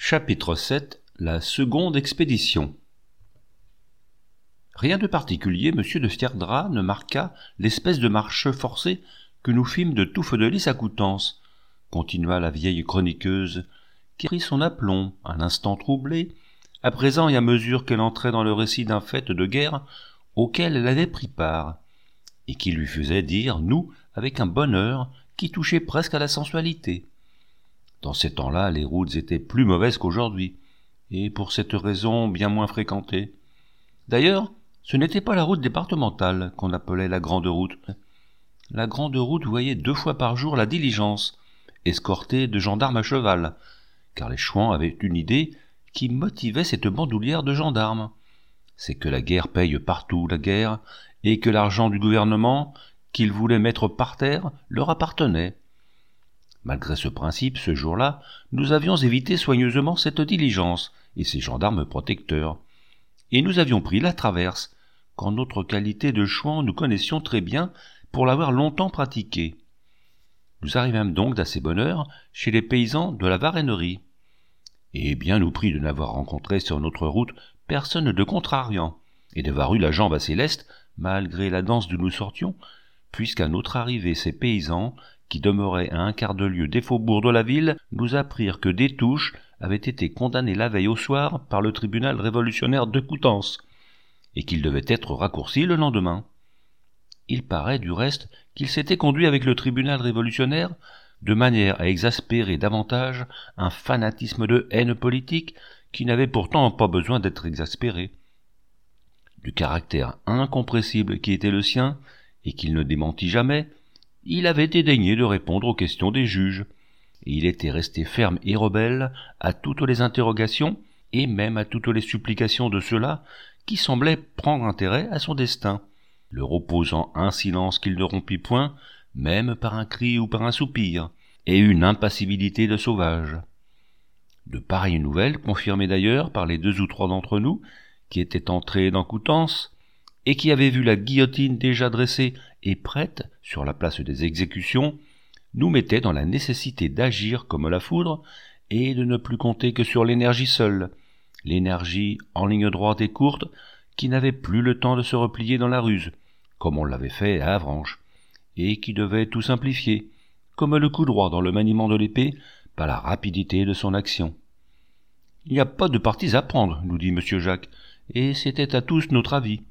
Chapitre 7. La seconde expédition. Rien de particulier, monsieur de Fierdra ne marqua l'espèce de marche forcée que nous fîmes de tout feu de lys à Coutances, continua la vieille chroniqueuse, qui prit son aplomb, un instant troublée, à présent et à mesure qu'elle entrait dans le récit d'un fait de guerre auquel elle avait pris part, et qui lui faisait dire « nous » avec un bonheur qui touchait presque à la sensualité. Dans ces temps-là, les routes étaient plus mauvaises qu'aujourd'hui, et pour cette raison bien moins fréquentées. D'ailleurs, ce n'était pas la route départementale qu'on appelait la grande route. La grande route voyait 2 fois par jour la diligence, escortée de gendarmes à cheval, car les chouans avaient une idée qui motivait cette bandoulière de gendarmes. C'est que la guerre paye partout la guerre, et que l'argent du gouvernement, qu'ils voulaient mettre par terre, leur appartenait. Malgré ce principe, ce jour-là, nous avions évité soigneusement cette diligence et ces gendarmes protecteurs. Et nous avions pris la traverse, qu'en notre qualité de chouans nous connaissions très bien pour l'avoir longtemps pratiquée. Nous arrivâmes donc d'assez bonne heure chez les paysans de la Varennerie. Et bien nous prit de n'avoir rencontré sur notre route personne de contrariant, et d'avoir eu la jambe assez leste, malgré la danse d'où nous sortions, puisqu'à notre arrivée ces paysans, qui demeuraient à 1/4 de lieue des faubourgs de la ville, nous apprirent que Destouches avait été condamné la veille au soir par le tribunal révolutionnaire de Coutances, et qu'il devait être raccourci le lendemain. Il paraît, du reste, qu'il s'était conduit avec le tribunal révolutionnaire de manière à exaspérer davantage un fanatisme de haine politique qui n'avait pourtant pas besoin d'être exaspéré. Du caractère incompressible qui était le sien, et qu'il ne démentit jamais, il avait dédaigné de répondre aux questions des juges, et il était resté ferme et rebelle à toutes les interrogations, et même à toutes les supplications de ceux-là qui semblaient prendre intérêt à son destin, leur opposant un silence qu'il ne rompit point, même par un cri ou par un soupir, et une impassibilité de sauvage. De pareilles nouvelles, confirmées d'ailleurs par les 2 ou 3 d'entre nous, qui étaient entrés dans Coutances, et qui avaient vu la guillotine déjà dressée et prête sur la place des exécutions, nous mettaient dans la nécessité d'agir comme la foudre, et de ne plus compter que sur l'énergie seule, l'énergie en ligne droite et courte, qui n'avait plus le temps de se replier dans la ruse, comme on l'avait fait à Avranches, et qui devait tout simplifier, comme le coup droit dans le maniement de l'épée, par la rapidité de son action. « Il n'y a pas de partis à prendre, nous dit M. Jacques, et c'était à tous notre avis.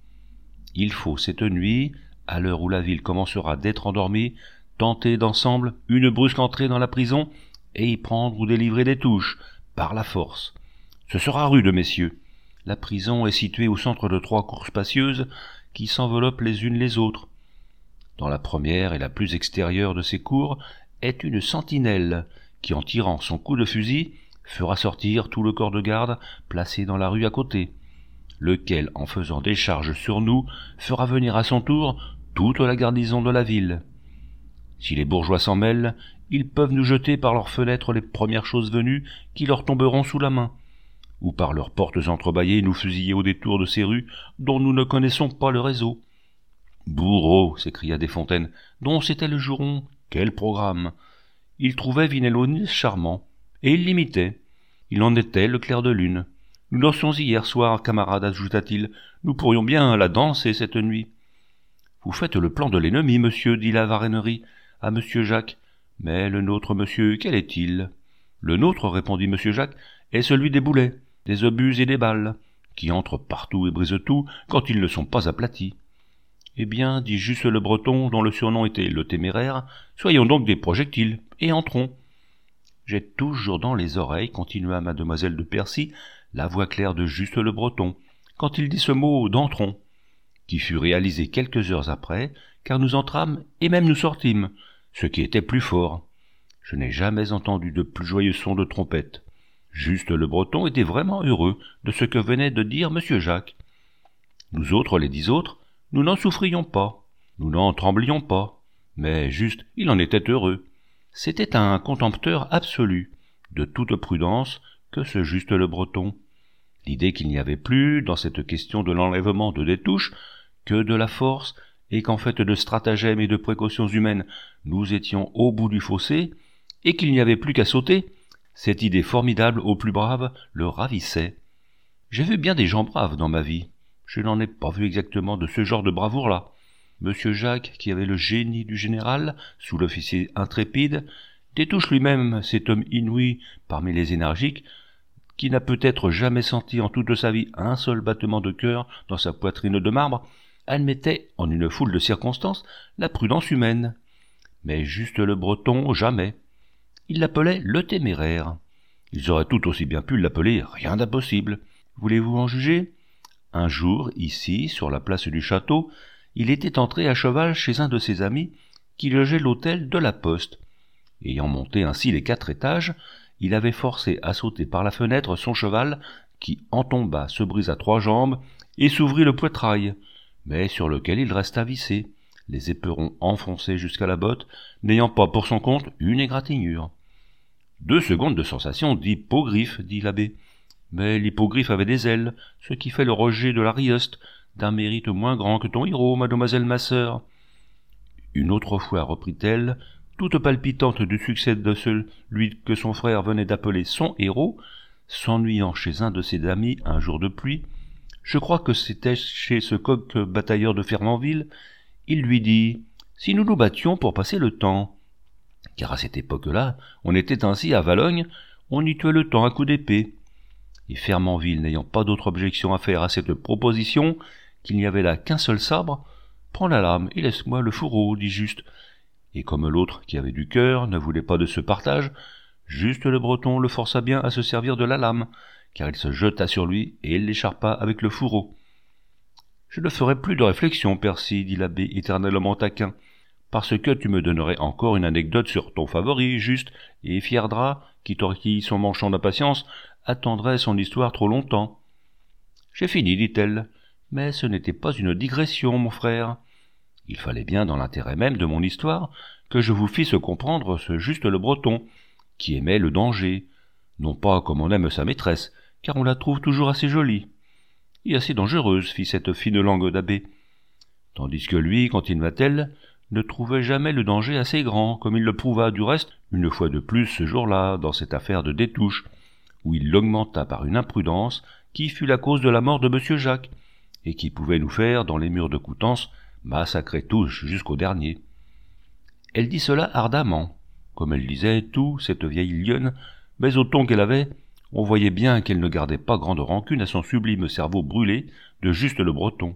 Il faut cette nuit, à l'heure où la ville commencera d'être endormie, tenter d'ensemble une brusque entrée dans la prison et y prendre ou délivrer Destouches, par la force. Ce sera rude, messieurs. La prison est située au centre de 3 cours spacieuses qui s'enveloppent les unes les autres. Dans la première et la plus extérieure de ces cours est une sentinelle qui, en tirant son coup de fusil, fera sortir tout le corps de garde placé dans la rue à côté, lequel, en faisant des charges sur nous, fera venir à son tour toute la garnison de la ville. Si les bourgeois s'en mêlent, ils peuvent nous jeter par leurs fenêtres les premières choses venues qui leur tomberont sous la main, ou par leurs portes entrebâillées nous fusiller au détour de ces rues dont nous ne connaissons pas le réseau. »« Bourreau !» s'écria Desfontaines, dont c'était le juron. « Quel programme !» Il trouvait Vinelone charmant, et il l'imitait. Il en était le clair de lune. « Nous dansions hier soir, camarade, ajouta-t-il. Nous pourrions bien la danser cette nuit. »« Vous faites le plan de l'ennemi, monsieur, dit la Varennerie à monsieur Jacques. Mais le nôtre, monsieur, quel est-il ? » ?»« Le nôtre, répondit monsieur Jacques, est celui des boulets, des obus et des balles, qui entrent partout et brisent tout quand ils ne sont pas aplatis. »« Eh bien, dit Juste le Breton, dont le surnom était le Téméraire, soyons donc des projectiles, et entrons. » J'ai toujours dans les oreilles, continua mademoiselle de Percy, la voix claire de Juste le Breton, quand il dit ce mot d'entrons, qui fut réalisé quelques heures après, car nous entrâmes et même nous sortîmes, ce qui était plus fort. Je n'ai jamais entendu de plus joyeux son de trompette. Juste le Breton était vraiment heureux de ce que venait de dire monsieur Jacques. Nous autres, les 10 autres, nous n'en souffrions pas, nous n'en tremblions pas, mais Juste, il en était heureux. C'était un contempteur absolu, de toute prudence, que ce Juste le Breton. L'idée qu'il n'y avait plus, dans cette question de l'enlèvement de Destouches, que de la force, et qu'en fait de stratagèmes et de précautions humaines, nous étions au bout du fossé, et qu'il n'y avait plus qu'à sauter, Cette idée formidable au plus brave le ravissait. J'ai vu bien des gens braves dans ma vie. Je n'en ai pas vu exactement de ce genre de bravoure-là. Monsieur Jacques, qui avait le génie du général, sous l'officier intrépide, Détouche lui-même, cet homme inouï parmi les énergiques, qui n'a peut-être jamais senti en toute sa vie un seul battement de cœur dans sa poitrine de marbre, admettait, en une foule de circonstances, la prudence humaine. Mais juste le Breton, jamais. Il l'appelait le téméraire. Ils auraient tout aussi bien pu l'appeler rien d'impossible. Voulez-vous en juger? Un jour, ici, sur la place du château, il était entré à cheval chez un de ses amis qui logeait l'hôtel de la Poste. Ayant monté ainsi les 4 étages, il avait forcé à sauter par la fenêtre son cheval, qui en tomba, se brisa 3 jambes et s'ouvrit le poitrail, mais sur lequel il resta vissé, les éperons enfoncés jusqu'à la botte, n'ayant pas pour son compte une égratignure. 2 secondes de sensation d'hippogriffe, dit l'abbé. Mais l'hippogriffe avait des ailes, ce qui fait le rejet de la rieste, d'un mérite moins grand que ton héros, mademoiselle ma sœur. Une autre fois, reprit-elle, toute palpitante du succès de celui que son frère venait d'appeler son héros, s'ennuyant chez un de ses amis un jour de pluie, je crois que c'était chez ce coq batailleur de Fernandville, il lui dit « Si nous nous battions pour passer le temps », car à cette époque-là, on était ainsi à Valogne, on y tuait le temps à coups d'épée. Et Fernandville, n'ayant pas d'autre objection à faire à cette proposition, qu'il n'y avait là qu'un seul sabre, « Prends la lame et laisse-moi le fourreau, dit Juste. » Et comme l'autre, qui avait du cœur, ne voulait pas de ce partage, Juste le Breton le força bien à se servir de la lame, car il se jeta sur lui et il l'écharpa avec le fourreau. « Je ne ferai plus de réflexion, Percy, dit l'abbé éternellement taquin, parce que tu me donnerais encore une anecdote sur ton favori, Juste, et Fierdra, qui tortille son manchon d'impatience, attendrait son histoire trop longtemps. »« J'ai fini, dit-elle, mais ce n'était pas une digression, mon frère. Il fallait bien, dans l'intérêt même de mon histoire, que je vous fisse comprendre ce Juste le Breton, qui aimait le danger, non pas comme on aime sa maîtresse, car on la trouve toujours assez jolie, et assez dangereuse, fit cette fine langue d'abbé, tandis que lui, continua-t-elle, ne trouvait jamais le danger assez grand, comme il le prouva du reste une fois de plus ce jour-là, dans cette affaire de Détouche, où il l'augmenta par une imprudence qui fut la cause de la mort de monsieur Jacques, et qui pouvait nous faire, dans les murs de Coutances, massacrer tous jusqu'au dernier. Elle dit cela ardemment, comme elle disait tout, cette vieille lionne, mais au ton qu'elle avait, on voyait bien qu'elle ne gardait pas grande rancune à son sublime cerveau brûlé de Juste le Breton.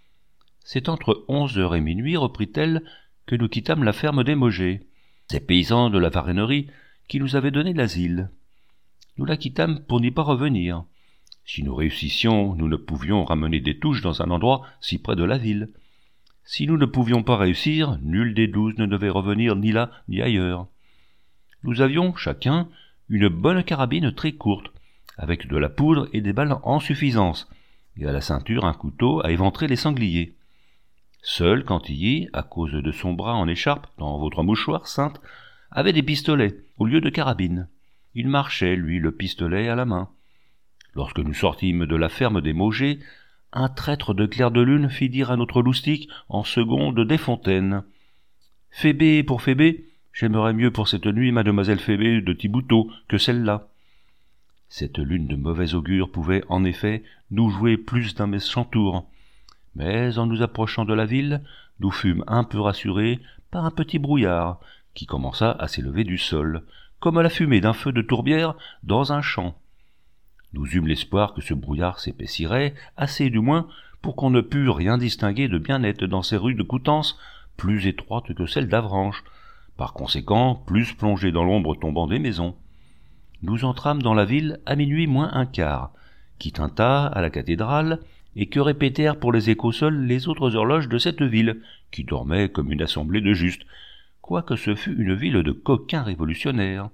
C'est entre 11h et minuit, reprit-elle, que nous quittâmes la ferme des Maugers, ces paysans de la Varennerie qui nous avaient donné l'asile. Nous la quittâmes pour n'y pas revenir. Si nous réussissions, nous ne pouvions ramener Détouche dans un endroit si près de la ville. Si nous ne pouvions pas réussir, nul des 12 ne devait revenir ni là ni ailleurs. Nous avions, chacun, une bonne carabine très courte, avec de la poudre et des balles en suffisance, et à la ceinture un couteau à éventrer les sangliers. Seul Cantilly, à cause de son bras en écharpe, dans votre mouchoir, Sainte, avait des pistolets, au lieu de carabine. Il marchait, lui, le pistolet à la main. Lorsque nous sortîmes de la ferme des Maugers, un traître de clair de lune fit dire à notre loustic, en seconde Desfontaines. « Phébé pour Phébé, j'aimerais mieux pour cette nuit mademoiselle Phébé de Thiboutot que celle-là. » Cette lune de mauvais augure pouvait, en effet, nous jouer plus d'un méchant tour. Mais en nous approchant de la ville, nous fûmes un peu rassurés par un petit brouillard qui commença à s'élever du sol, comme la fumée d'un feu de tourbière dans un champ. Nous eûmes l'espoir que ce brouillard s'épaissirait, assez du moins pour qu'on ne pût rien distinguer de bien net dans ces rues de Coutances, plus étroites que celles d'Avranches, par conséquent plus plongées dans l'ombre tombant des maisons. Nous entrâmes dans la ville à minuit moins un quart, qui tinta à la cathédrale, et que répétèrent pour les échos seuls les autres horloges de cette ville, qui dormait comme une assemblée de justes, quoique ce fût une ville de coquins révolutionnaires.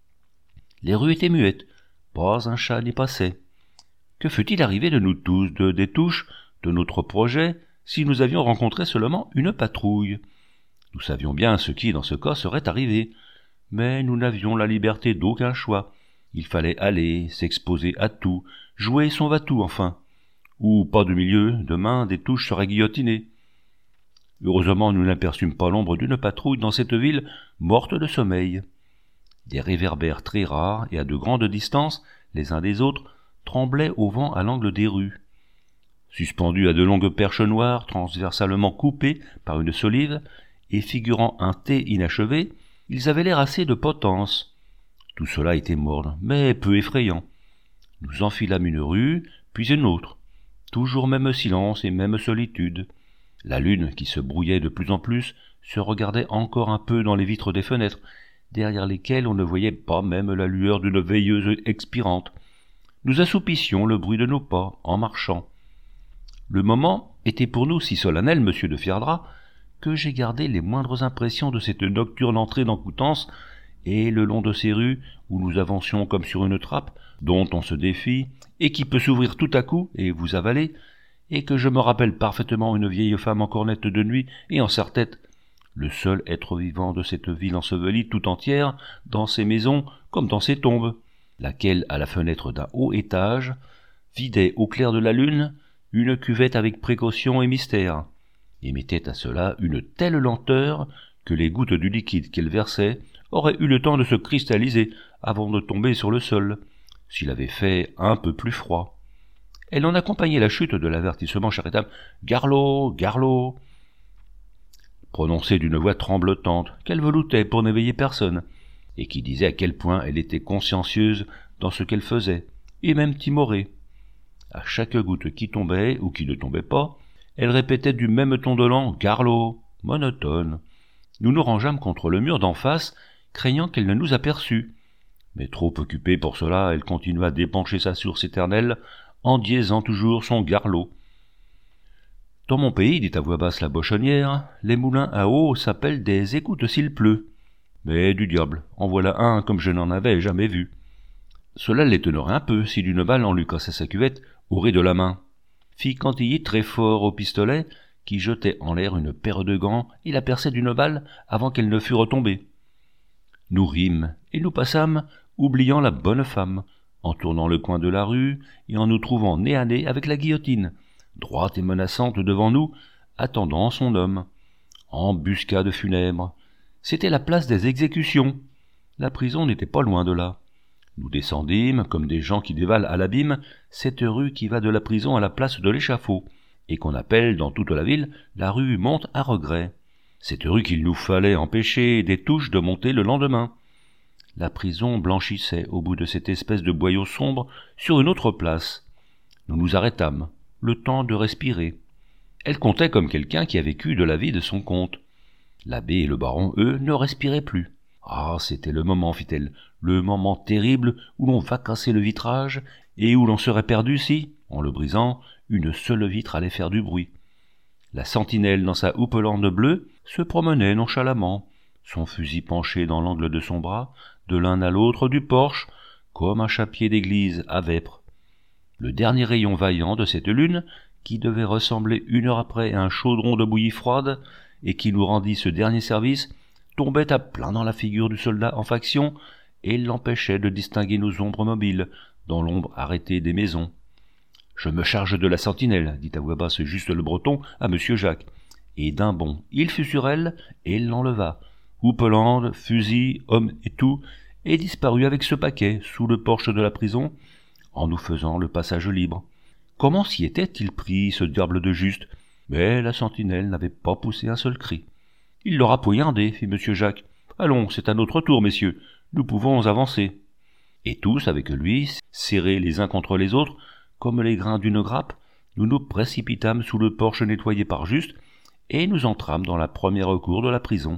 Les rues étaient muettes, pas un chat n'y passait. Que fût-il arrivé de nous tous, de Détouche, de notre projet, si nous avions rencontré seulement une patrouille? Nous savions bien ce qui, dans ce cas, serait arrivé, mais nous n'avions la liberté d'aucun choix. Il fallait aller, s'exposer à tout, jouer son va-tout, enfin. Ou pas de milieu, demain Détouche serait guillotiné. Heureusement, nous n'aperçûmes pas l'ombre d'une patrouille dans cette ville morte de sommeil. Des réverbères très rares et à de grandes distances, les uns des autres, tremblaient au vent à l'angle des rues. Suspendus à de longues perches noires, transversalement coupées par une solive, et figurant un T inachevé, ils avaient l'air assez de potence. Tout cela était morne, mais peu effrayant. Nous enfilâmes une rue, puis une autre. Toujours même silence et même solitude. La lune, qui se brouillait de plus en plus, se regardait encore un peu dans les vitres des fenêtres, derrière lesquelles on ne voyait pas même la lueur d'une veilleuse expirante. Nous assoupissions le bruit de nos pas, en marchant. Le moment était pour nous si solennel, monsieur de Fierdra, que j'ai gardé les moindres impressions de cette nocturne entrée dans Coutances, et le long de ces rues, où nous avancions comme sur une trappe, dont on se défie, et qui peut s'ouvrir tout à coup et vous avaler, et que je me rappelle parfaitement une vieille femme en cornette de nuit et en serre-tête, le seul être vivant de cette ville ensevelie tout entière, dans ses maisons comme dans ses tombes, laquelle, à la fenêtre d'un haut étage, vidait au clair de la lune une cuvette avec précaution et mystère, et mettait à cela une telle lenteur que les gouttes du liquide qu'elle versait auraient eu le temps de se cristalliser avant de tomber sur le sol, s'il avait fait un peu plus froid. Elle en accompagnait la chute de l'avertissement charitable « Garlot, Garlot !» prononcé d'une voix tremblotante, qu'elle veloutait pour n'éveiller personne, et qui disait à quel point elle était consciencieuse dans ce qu'elle faisait, et même timorée. À chaque goutte qui tombait ou qui ne tombait pas, elle répétait du même ton dolent « Garlot !» monotone. Nous nous rangeâmes contre le mur d'en face, craignant qu'elle ne nous aperçût. Mais trop occupée pour cela, elle continua d'épancher sa source éternelle, en diaisant toujours son garlot. Dans mon pays, dit à voix basse la bochonnière, les moulins à eau s'appellent des écoutes s'il pleut. Mais du diable, en voilà un comme je n'en avais jamais vu. Cela l'étonnerait un peu si d'une balle en lui cassait sa cuvette au rez de la main. Fit Cantilly très fort au pistolet, qui jetait en l'air une paire de gants et la perçait d'une balle avant qu'elle ne fût retombée. Nous rîmes, et nous passâmes, oubliant la bonne femme, en tournant le coin de la rue et en nous trouvant nez à nez avec la guillotine, droite et menaçante devant nous, attendant son homme. Embuscade funèbre. C'était la place des exécutions. La prison n'était pas loin de là. Nous descendîmes, comme des gens qui dévalent à l'abîme, cette rue qui va de la prison à la place de l'échafaud, et qu'on appelle dans toute la ville la rue Monte à regret. Cette rue qu'il nous fallait empêcher des touches de monter le lendemain. La prison blanchissait au bout de cette espèce de boyau sombre sur une autre place. Nous nous arrêtâmes, le temps de respirer. Elle comptait comme quelqu'un qui a vécu de la vie de son compte. L'abbé et le baron, eux, ne respiraient plus. Ah, c'était le moment, fit-elle, le moment terrible où l'on va casser le vitrage et où l'on serait perdu si, en le brisant, une seule vitre allait faire du bruit. La sentinelle, dans sa houppelande bleue, se promenait nonchalamment, son fusil penché dans l'angle de son bras, de l'un à l'autre du porche, comme un chapier d'église à vêpres. Le dernier rayon vaillant de cette lune, qui devait ressembler une heure après à un chaudron de bouillie froide, et qui nous rendit ce dernier service, tombait à plein dans la figure du soldat en faction, et l'empêchait de distinguer nos ombres mobiles, dans l'ombre arrêtée des maisons. « Je me charge de la sentinelle, dit à voix basse juste le Breton à monsieur Jacques. » Et d'un bond, il fut sur elle, et l'enleva. Houppelande, fusil, homme et tout, et disparut avec ce paquet, sous le porche de la prison, en nous faisant le passage libre. Comment s'y était-il pris, ce diable de juste? Mais la sentinelle n'avait pas poussé un seul cri. « Il l'aura poignardé, fit monsieur Jacques. Allons, c'est à notre tour, messieurs, nous pouvons avancer. » Et tous, avec lui, serrés les uns contre les autres, comme les grains d'une grappe, nous nous précipitâmes sous le porche nettoyé par Juste, et nous entrâmes dans la première cour de la prison.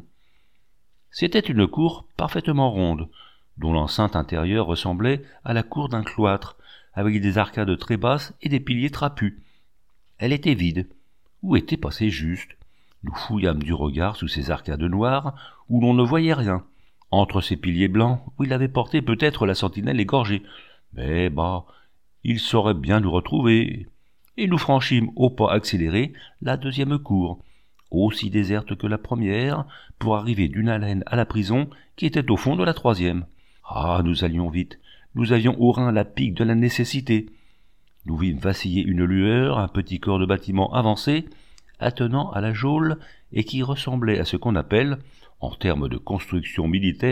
C'était une cour parfaitement ronde, dont l'enceinte intérieure ressemblait à la cour d'un cloître, avec des arcades très basses et des piliers trapus. Elle était vide. Où était passé Juste? Nous fouillâmes du regard sous ces arcades noires, où l'on ne voyait rien, entre ces piliers blancs, où il avait porté peut-être la sentinelle égorgée. Mais bah, il saurait bien nous retrouver. Et nous franchîmes au pas accéléré la deuxième cour, aussi déserte que la première, pour arriver d'une haleine à la prison qui était au fond de la troisième. Ah, nous allions vite, nous avions au rein la pique de la nécessité. Nous vîmes vaciller une lueur, un petit corps de bâtiment avancé, attenant à la geôle et qui ressemblait à ce qu'on appelle, en termes de construction militaire,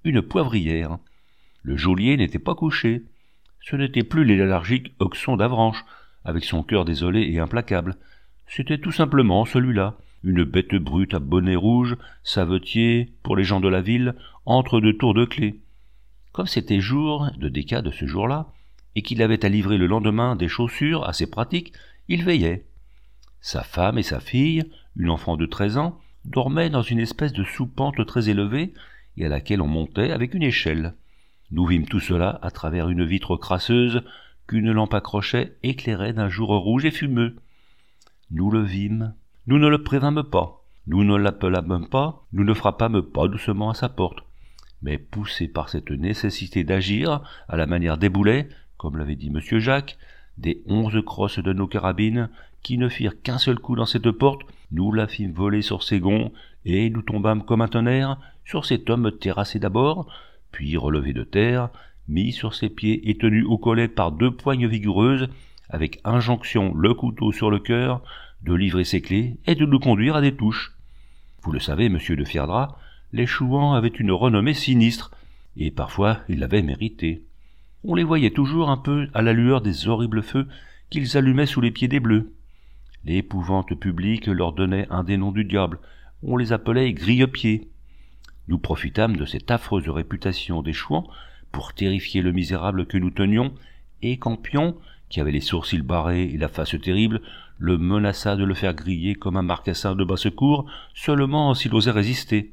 une poivrière. Le geôlier n'était pas couché. Ce n'était plus l'élargique Oxon d'Avranches, avec son cœur désolé et implacable. C'était tout simplement celui-là, une bête brute à bonnet rouge, savetier, pour les gens de la ville, entre deux tours de clé. Comme c'était jour de décade ce jour-là, et qu'il avait à livrer le lendemain des chaussures assez pratiques, il veillait. Sa femme et sa fille, une enfant de 13 ans, dormaient dans une espèce de soupente très élevée et à laquelle on montait avec une échelle. Nous vîmes tout cela à travers une vitre crasseuse qu'une lampe à crochet éclairait d'un jour rouge et fumeux. Nous le vîmes, nous ne le prévînmes pas, nous ne l'appelâmes pas, nous ne frappâmes pas doucement à sa porte. Mais poussés par cette nécessité d'agir à la manière des boulets, comme l'avait dit monsieur Jacques, des 11 crosses de nos carabines, qui ne firent qu'un seul coup dans cette porte, nous la fîmes voler sur ses gonds, et nous tombâmes comme un tonnerre sur cet homme terrassé d'abord, puis relevé de terre, mis sur ses pieds et tenu au collet par 2 poignes vigoureuses, avec injonction le couteau sur le cœur, de livrer ses clés et de nous conduire à des touches. Vous le savez, monsieur de Fierdra, les chouans avaient une renommée sinistre, et parfois ils l'avaient méritée. On les voyait toujours un peu à la lueur des horribles feux qu'ils allumaient sous les pieds des bleus. L'épouvante publique leur donnait un des noms du diable, on les appelait grille-pieds. Nous profitâmes de cette affreuse réputation des chouans pour terrifier le misérable que nous tenions, et Campion, qui avait les sourcils barrés et la face terrible, le menaça de le faire griller comme un marcassin de basse-cour, seulement s'il osait résister.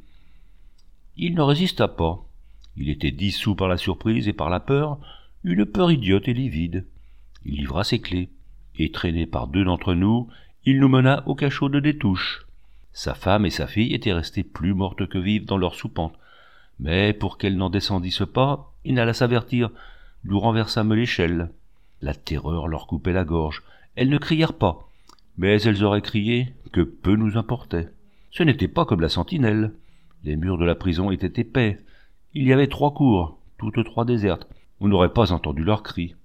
Il ne résista pas. Il était dissous par la surprise et par la peur, une peur idiote et livide. Il livra ses clés, et traîné par 2 d'entre nous, il nous mena au cachot de Détouche. Sa femme et sa fille étaient restées plus mortes que vives dans leur soupente. Mais pour qu'elles n'en descendissent pas, il n'alla s'avertir. Nous renversâmes l'échelle. La terreur leur coupait la gorge. Elles ne crièrent pas, mais elles auraient crié que peu nous importait. Ce n'était pas comme la sentinelle. Les murs de la prison étaient épais. Il y avait 3 cours, toutes 3 désertes. On n'aurait pas entendu leurs cris.